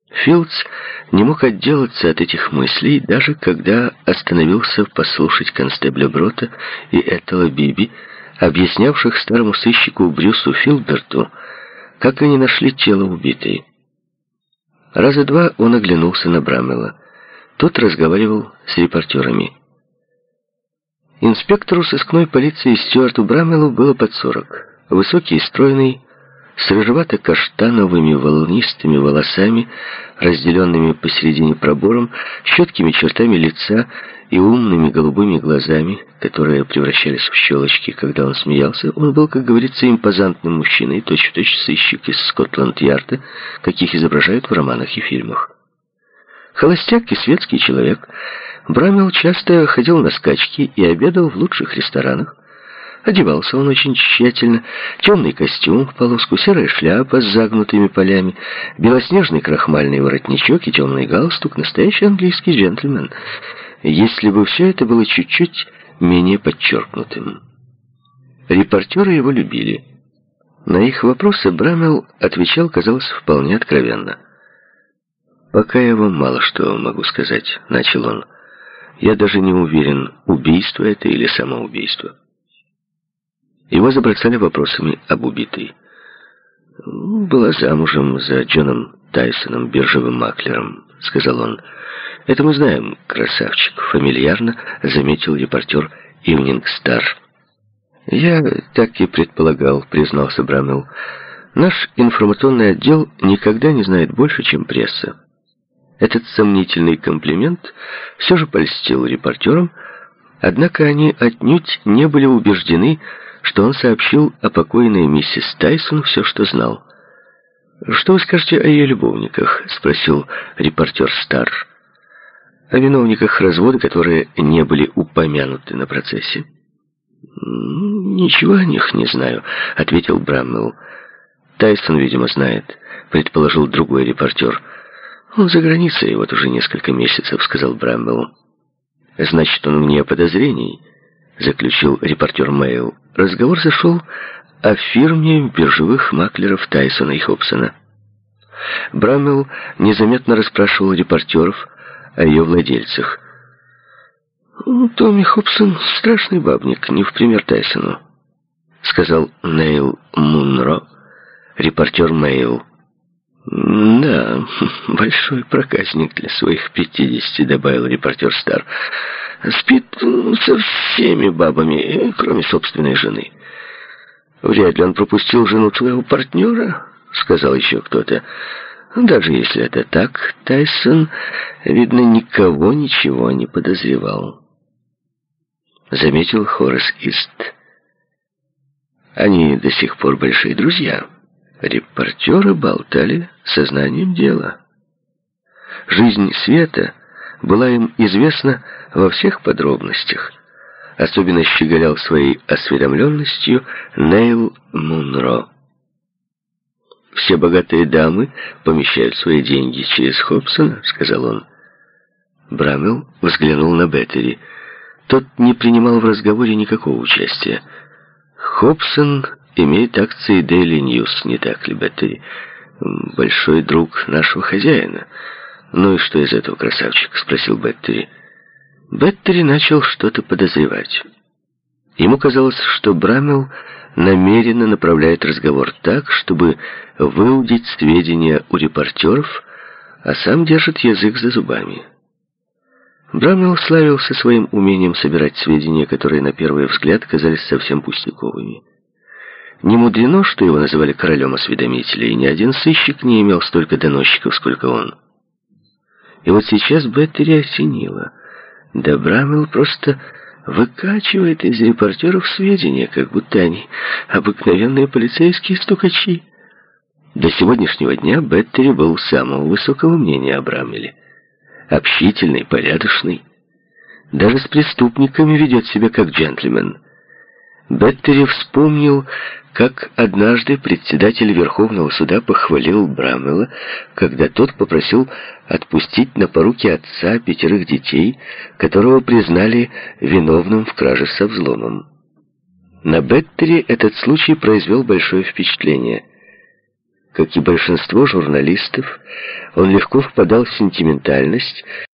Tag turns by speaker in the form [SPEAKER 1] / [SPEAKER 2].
[SPEAKER 1] Филдс не мог отделаться от этих мыслей, даже когда остановился послушать констебля Брота и Этела Биби, объяснявших старому сыщику Брюсу Филберту, как они нашли тело убитой. Раза два он оглянулся на Браммела. Тот разговаривал с репортерами. Инспектору сыскной полиции Стюарту Браммелу было под 40. Высокий и стройный, с рыжевато-каштановыми волнистыми волосами, разделенными посередине пробором, четкими чертами лица и умными голубыми глазами, которые превращались в щелочки, когда он смеялся, он был, как говорится, импозантным мужчиной, точь-в-точь сыщик из Скотланд-Ярда, каких изображают в романах и фильмах. Холостяк и светский человек, Браммел часто ходил на скачки и обедал в лучших ресторанах. Одевался он очень тщательно. Темный костюм в полоску, серая шляпа с загнутыми полями, белоснежный крахмальный воротничок и темный галстук. Настоящий английский джентльмен. Если бы все это было чуть-чуть менее подчеркнутым. Репортеры его любили. На их вопросы Браммел отвечал, казалось, вполне откровенно. «Пока я вам мало что могу сказать», — начал он. «Я даже не уверен, убийство это или самоубийство». Его забросали вопросами об убитой. «Была замужем за Джоном Тайсоном, биржевым маклером», — сказал он. «Это мы знаем, красавчик», — фамильярно заметил репортер «Ивнинг Стар». «Я так и предполагал», — признался Браммел. «Наш информационный отдел никогда не знает больше, чем пресса». Этот сомнительный комплимент все же польстил репортерам, однако они отнюдь не были убеждены, что он сообщил о покойной миссис Тайсон все, что знал. «Что вы скажете о ее любовниках?» — спросил репортер Стар. «О виновниках развода, которые не были упомянуты на процессе». «Ничего о них не знаю», — ответил Браммел. «Тайсон, видимо, знает», — предположил другой репортер. «Он за границей, вот уже несколько месяцев», — сказал Браммел. «Значит, он вне подозрений», — заключил репортер Мэйл. Разговор зашел о фирме биржевых маклеров Тайсона и Хобсона. Браммел незаметно расспрашивал репортеров о ее владельцах. «Томми Хобсон — страшный бабник, не в пример Тайсону», — сказал Нейл Мунро, репортер Мэйл. «Да, большой проказник для своих 50, добавил репортер Стар. «Спит со всеми бабами, кроме собственной жены». «Вряд ли он пропустил жену своего партнера», — сказал еще кто-то. «Даже если это так, Тайсон, видно, никого ничего не подозревал», — заметил Хорас Ист. «Они до сих пор большие друзья». Репортеры болтали сознанием дела. Жизнь Света была им известна во всех подробностях. Особенно щеголял своей осведомленностью Нейл Мунро. «Все богатые дамы помещают свои деньги через Хобсона», — сказал он. Браммел взглянул на Беттери. Тот не принимал в разговоре никакого участия. «Хобсон имеет акции Daily News, не так ли, Беттери? Большой друг нашего хозяина». «Ну и что из этого, красавчик?» — спросил Беттери. Беттери начал что-то подозревать. Ему казалось, что Браммел намеренно направляет разговор так, чтобы выудить сведения у репортеров, а сам держит язык за зубами. Браммел славился своим умением собирать сведения, которые на первый взгляд казались совсем пустяковыми. Не мудрено, что его называли королем осведомителей, и ни один сыщик не имел столько доносчиков, сколько он. И вот сейчас Беттери осенило. Да Браммел просто выкачивает из репортеров сведения, как будто они обыкновенные полицейские стукачи. До сегодняшнего дня Беттери был самого высокого мнения о Браммеле. Общительный, порядочный. Даже с преступниками ведет себя как джентльмен. Беттери вспомнил, как однажды председатель Верховного суда похвалил Браммела, когда тот попросил отпустить на поруки отца 5 детей, которого признали виновным в краже со взломом. На Беттери этот случай произвел большое впечатление. Как и большинство журналистов, он легко впадал в сентиментальность